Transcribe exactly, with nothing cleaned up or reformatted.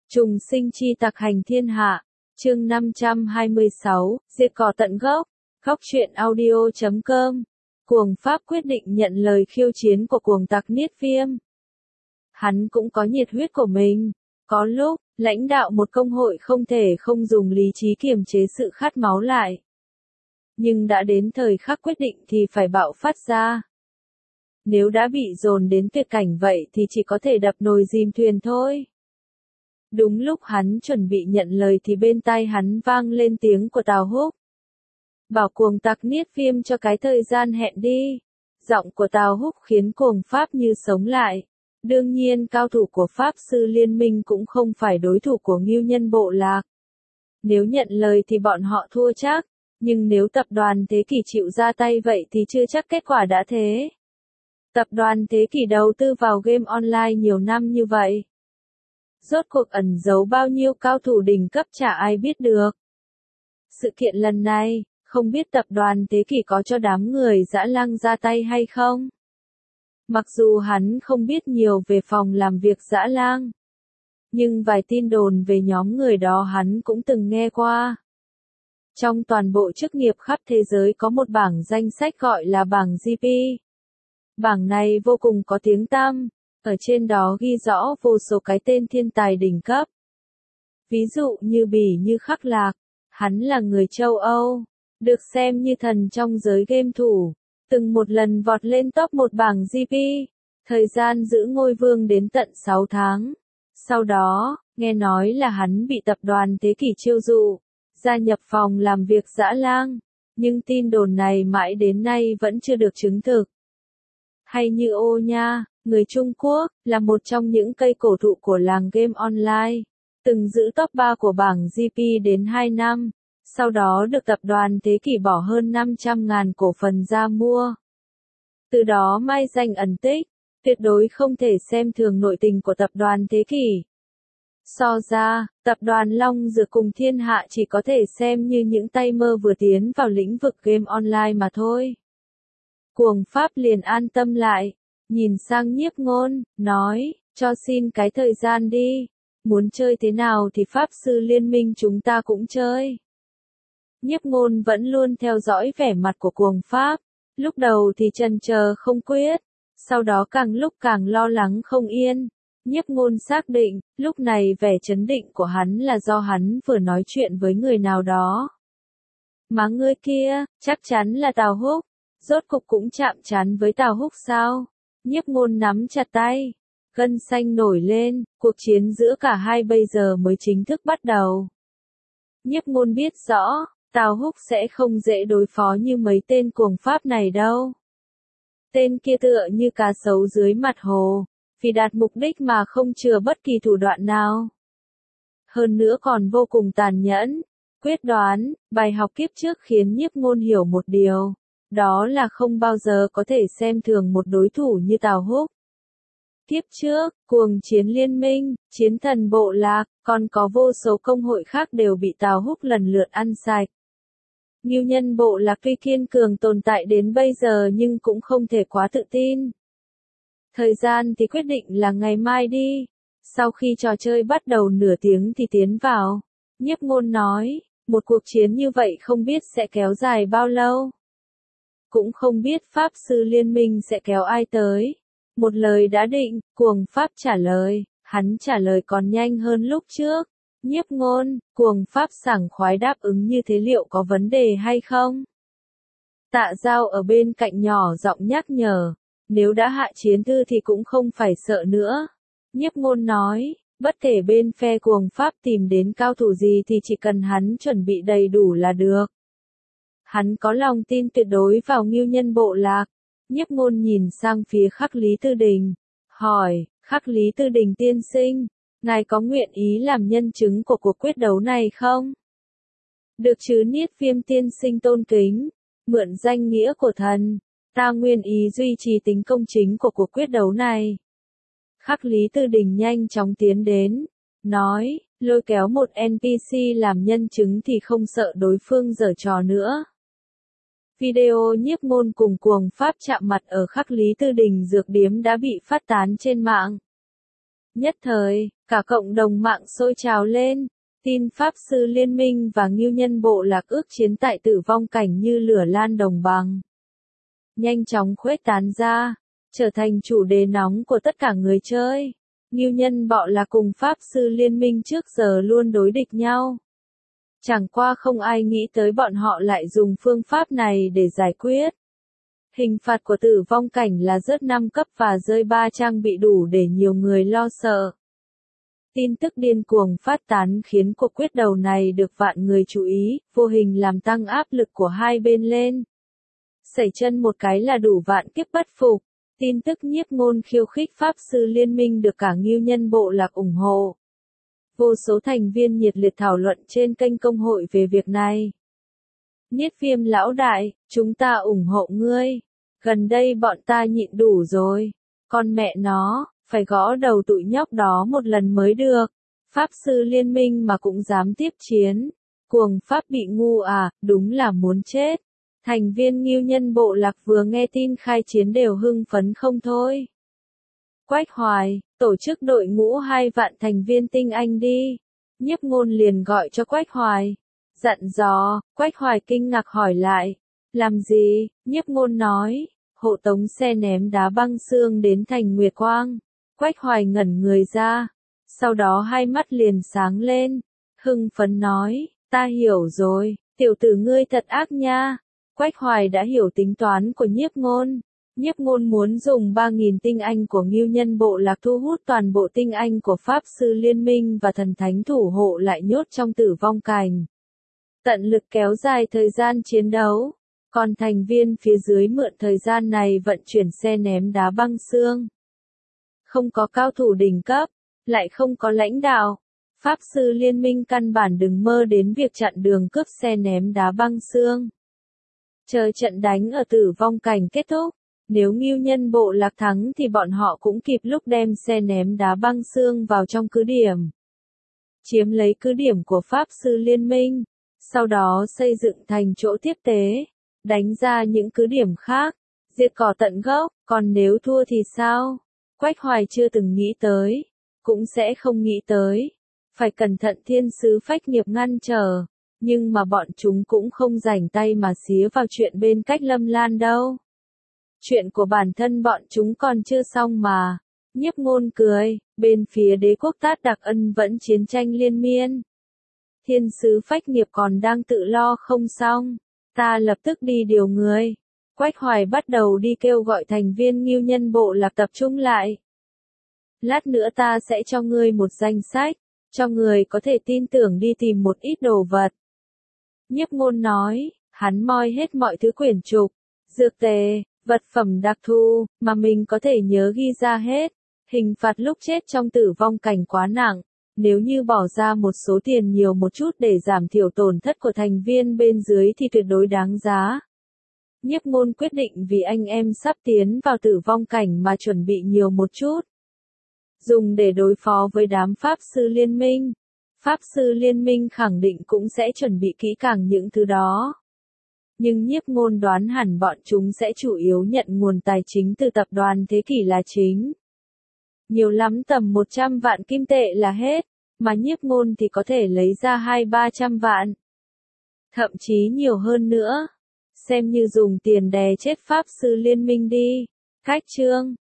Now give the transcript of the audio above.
Trùng sinh chi tặc hành thiên hạ, chương năm trăm hai mươi sáu, diệt cỏ tận gốc, góc truyện audio chấm com. Cuồng Pháp quyết định nhận lời khiêu chiến của cuồng tặc Niết Viêm. Hắn cũng có nhiệt huyết của mình, có lúc, lãnh đạo một công hội không thể không dùng lý trí kiềm chế sự khát máu lại. Nhưng đã đến thời khắc quyết định thì phải bạo phát ra. Nếu đã bị dồn đến tuyệt cảnh vậy thì chỉ có thể đập nồi dìm thuyền thôi. Đúng lúc hắn chuẩn bị nhận lời thì bên tai hắn vang lên tiếng của Tào Húc. Bảo cuồng tặc Niết Viêm cho cái thời gian hẹn đi. Giọng của Tào Húc khiến cuồng Pháp như sống lại. Đương nhiên cao thủ của Pháp sư liên minh cũng không phải đối thủ của Ngưu Nhân Bộ Lạc. Nếu nhận lời thì bọn họ thua chắc, nhưng nếu tập đoàn Thế Kỷ chịu ra tay vậy thì chưa chắc kết quả đã thế. Tập đoàn Thế Kỷ đầu tư vào game online nhiều năm như vậy. Rốt cuộc ẩn giấu bao nhiêu cao thủ đỉnh cấp chả ai biết được. Sự kiện lần này, không biết tập đoàn Thế Kỷ có cho đám người dã lang ra tay hay không? Mặc dù hắn không biết nhiều về phòng làm việc dã lang, nhưng vài tin đồn về nhóm người đó hắn cũng từng nghe qua. Trong toàn bộ chức nghiệp khắp thế giới có một bảng danh sách gọi là bảng giê pê. Bảng này vô cùng có tiếng tăm. Ở trên đó ghi rõ vô số cái tên thiên tài đỉnh cấp. Ví dụ như Bỉ Như Khắc Lạc, hắn là người châu Âu, được xem như thần trong giới game thủ, từng một lần vọt lên top một bảng giê pê, thời gian giữ ngôi vương đến tận sáu tháng. Sau đó, nghe nói là hắn bị tập đoàn Thế Kỷ chiêu dụ, gia nhập phòng làm việc dã lang, nhưng tin đồn này mãi đến nay vẫn chưa được chứng thực. Hay như Ô Nha, người Trung Quốc, là một trong những cây cổ thụ của làng game online, từng giữ top ba của bảng giê pê đến hai năm, sau đó được tập đoàn Thế Kỷ bỏ hơn năm trăm ngàn cổ phần ra mua. Từ đó mai danh ẩn tích, tuyệt đối không thể xem thường nội tình của tập đoàn Thế Kỷ. So ra, tập đoàn Long Dược cùng Thiên Hạ chỉ có thể xem như những tay mơ vừa tiến vào lĩnh vực game online mà thôi. Cuồng Pháp liền an tâm lại. Nhìn sang Nhiếp Ngôn, nói, cho xin cái thời gian đi, muốn chơi thế nào thì Pháp sư liên minh chúng ta cũng chơi. Nhiếp Ngôn vẫn luôn theo dõi vẻ mặt của cuồng Pháp, lúc đầu thì chần chờ không quyết, sau đó càng lúc càng lo lắng không yên. Nhiếp Ngôn xác định, lúc này vẻ chấn định của hắn là do hắn vừa nói chuyện với người nào đó. Mà người kia, chắc chắn là Tào Húc, rốt cục cũng chạm trán với Tào Húc sao? Nhiếp Ngôn nắm chặt tay, gân xanh nổi lên, cuộc chiến giữa cả hai bây giờ mới chính thức bắt đầu. Nhiếp Ngôn biết rõ, Tào Húc sẽ không dễ đối phó như mấy tên cuồng Pháp này đâu. Tên kia tựa như cá sấu dưới mặt hồ, vì đạt mục đích mà không chừa bất kỳ thủ đoạn nào. Hơn nữa còn vô cùng tàn nhẫn, quyết đoán. Bài học kiếp trước khiến Nhiếp Ngôn hiểu một điều. Đó là không bao giờ có thể xem thường một đối thủ như Tào Húc. Kiếp trước, cuồng chiến liên minh, chiến thần bộ lạc, còn có vô số công hội khác đều bị Tào Húc lần lượt ăn sạch. Ngưu Nhân Bộ Lạc tuy kiên cường tồn tại đến bây giờ nhưng cũng không thể quá tự tin. Thời gian thì quyết định là ngày mai đi. Sau khi trò chơi bắt đầu nửa tiếng thì tiến vào. Nhiếp Ngôn nói, một cuộc chiến như vậy không biết sẽ kéo dài bao lâu. Cũng không biết Pháp sư liên minh sẽ kéo ai tới. Một lời đã định, cuồng Pháp trả lời, hắn trả lời còn nhanh hơn lúc trước. Nhiếp Ngôn, cuồng Pháp sảng khoái đáp ứng như thế liệu có vấn đề hay không? Tạ Giao ở bên cạnh nhỏ giọng nhắc nhở, nếu đã hạ chiến thư thì cũng không phải sợ nữa. Nhiếp Ngôn nói, bất kể bên phe cuồng Pháp tìm đến cao thủ gì thì chỉ cần hắn chuẩn bị đầy đủ là được. Hắn có lòng tin tuyệt đối vào Ngưu Nhân Bộ Lạc. Nhiếp Ngôn nhìn sang phía Khắc Lý Tư Đình, hỏi, Khắc Lý Tư Đình tiên sinh, ngài có nguyện ý làm nhân chứng của cuộc quyết đấu này không? Được chứ Niết Viêm tiên sinh tôn kính, mượn danh nghĩa của thần, ta nguyện ý duy trì tính công chính của cuộc quyết đấu này. Khắc Lý Tư Đình nhanh chóng tiến đến, nói, lôi kéo một en pê xê làm nhân chứng thì không sợ đối phương giở trò nữa. Video Nhiếp Ngôn cùng cuồng Pháp chạm mặt ở Khắc Lý Tư Đình dược điếm đã bị phát tán trên mạng. Nhất thời, Cả cộng đồng mạng sôi trào lên, tin Pháp Sư Liên minh và Ngưu Nhân Bộ Lạc ước chiến tại Tử Vong Cảnh như lửa lan đồng bằng. Nhanh chóng khuếch tán ra, trở thành chủ đề nóng của tất cả người chơi. Ngưu Nhân Bộ Lạc cùng Pháp Sư Liên minh trước giờ luôn đối địch nhau. Chẳng qua không ai nghĩ tới bọn họ lại dùng phương pháp này để giải quyết. Hình phạt của Tử Vong Cảnh là rớt năm cấp và rơi ba trang bị đủ để nhiều người lo sợ. Tin tức điên cuồng phát tán khiến cuộc quyết đấu này được vạn người chú ý, vô hình làm tăng áp lực của hai bên lên. Sẩy chân một cái là đủ vạn kiếp bất phục. Tin tức nhiếp ngôn khiêu khích Pháp Sư Liên minh được cả Ngưu Nhân Bộ Lạc ủng hộ. Vô số thành viên nhiệt liệt thảo luận trên kênh công hội về việc này. Niết Viêm lão đại, chúng ta ủng hộ ngươi. Gần đây bọn ta nhịn đủ rồi. Con mẹ nó, phải gõ đầu tụi nhóc đó một lần mới được. Pháp Sư Liên minh mà cũng dám tiếp chiến. Cuồng Pháp bị ngu à, đúng là muốn chết. Thành viên Ngưu Nhân Bộ Lạc vừa nghe tin khai chiến đều hưng phấn không thôi. Quách Hoài, tổ chức đội ngũ hai vạn thành viên tinh anh đi. Nhiếp ngôn liền gọi cho Quách Hoài. Dặn dò, Quách Hoài kinh ngạc hỏi lại. Làm gì? Nhiếp ngôn nói. Hộ tống xe ném đá băng xương đến thành Nguyệt Quang. Quách Hoài ngẩn người ra. Sau đó hai mắt liền sáng lên. Hưng phấn nói, ta hiểu rồi, tiểu tử ngươi thật ác nha. Quách Hoài đã hiểu tính toán của nhiếp ngôn. Nhiếp ngôn muốn dùng ba nghìn tinh anh của Ngưu Nhân Bộ Lạc thu hút toàn bộ tinh anh của Pháp Sư Liên minh và thần thánh thủ hộ lại nhốt trong Tử Vong Cảnh. Tận lực kéo dài thời gian chiến đấu. Còn thành viên phía dưới mượn thời gian này vận chuyển xe ném đá băng xương. Không có cao thủ đỉnh cấp, lại không có lãnh đạo. Pháp Sư Liên minh căn bản đừng mơ đến việc chặn đường cướp xe ném đá băng xương. Chờ trận đánh ở Tử Vong Cảnh kết thúc, nếu Ngưu Nhân Bộ Lạc thắng thì bọn họ cũng kịp lúc đem xe ném đá băng xương vào trong cứ điểm. Chiếm lấy cứ điểm của Pháp Sư Liên minh, sau đó xây dựng thành chỗ tiếp tế, đánh ra những cứ điểm khác, diệt cỏ tận gốc, còn nếu thua thì sao? Quách Hoài chưa từng nghĩ tới, cũng sẽ không nghĩ tới. Phải cẩn thận thiên sứ phách nghiệp ngăn trở. Nhưng mà bọn chúng cũng không rảnh tay mà xía vào chuyện bên cách Lâm Lan đâu. Chuyện của bản thân bọn chúng còn chưa xong mà. Nhiếp ngôn cười, bên phía đế quốc Tát Đặc Ân vẫn chiến tranh liên miên. Thiên sứ phách nghiệp còn đang tự lo không xong. Ta lập tức đi điều người. Quách Hoài bắt đầu đi kêu gọi thành viên Ngưu Nhân Bộ Lạc tập trung lại. Lát nữa ta sẽ cho ngươi một danh sách, cho người có thể tin tưởng đi tìm một ít đồ vật. Nhiếp ngôn nói, hắn moi hết mọi thứ quyển trục, dược tề, vật phẩm đặc thù, mà mình có thể nhớ ghi ra hết. Hình phạt lúc chết trong Tử Vong Cảnh quá nặng, nếu như bỏ ra một số tiền nhiều một chút để giảm thiểu tổn thất của thành viên bên dưới thì tuyệt đối đáng giá. Nhiếp ngôn quyết định vì anh em sắp tiến vào Tử Vong Cảnh mà chuẩn bị nhiều một chút. Dùng để đối phó với đám Pháp Sư Liên minh. Pháp Sư Liên minh khẳng định cũng sẽ chuẩn bị kỹ càng những thứ đó. Nhưng nhiếp ngôn đoán hẳn bọn chúng sẽ chủ yếu nhận nguồn tài chính từ tập đoàn Thế Kỷ là chính. Nhiều lắm tầm một trăm vạn kim tệ là hết, mà nhiếp ngôn thì có thể lấy ra hai ba trăm vạn. Thậm chí nhiều hơn nữa. Xem như dùng tiền đè chết Pháp Sư Liên minh đi. Cách chương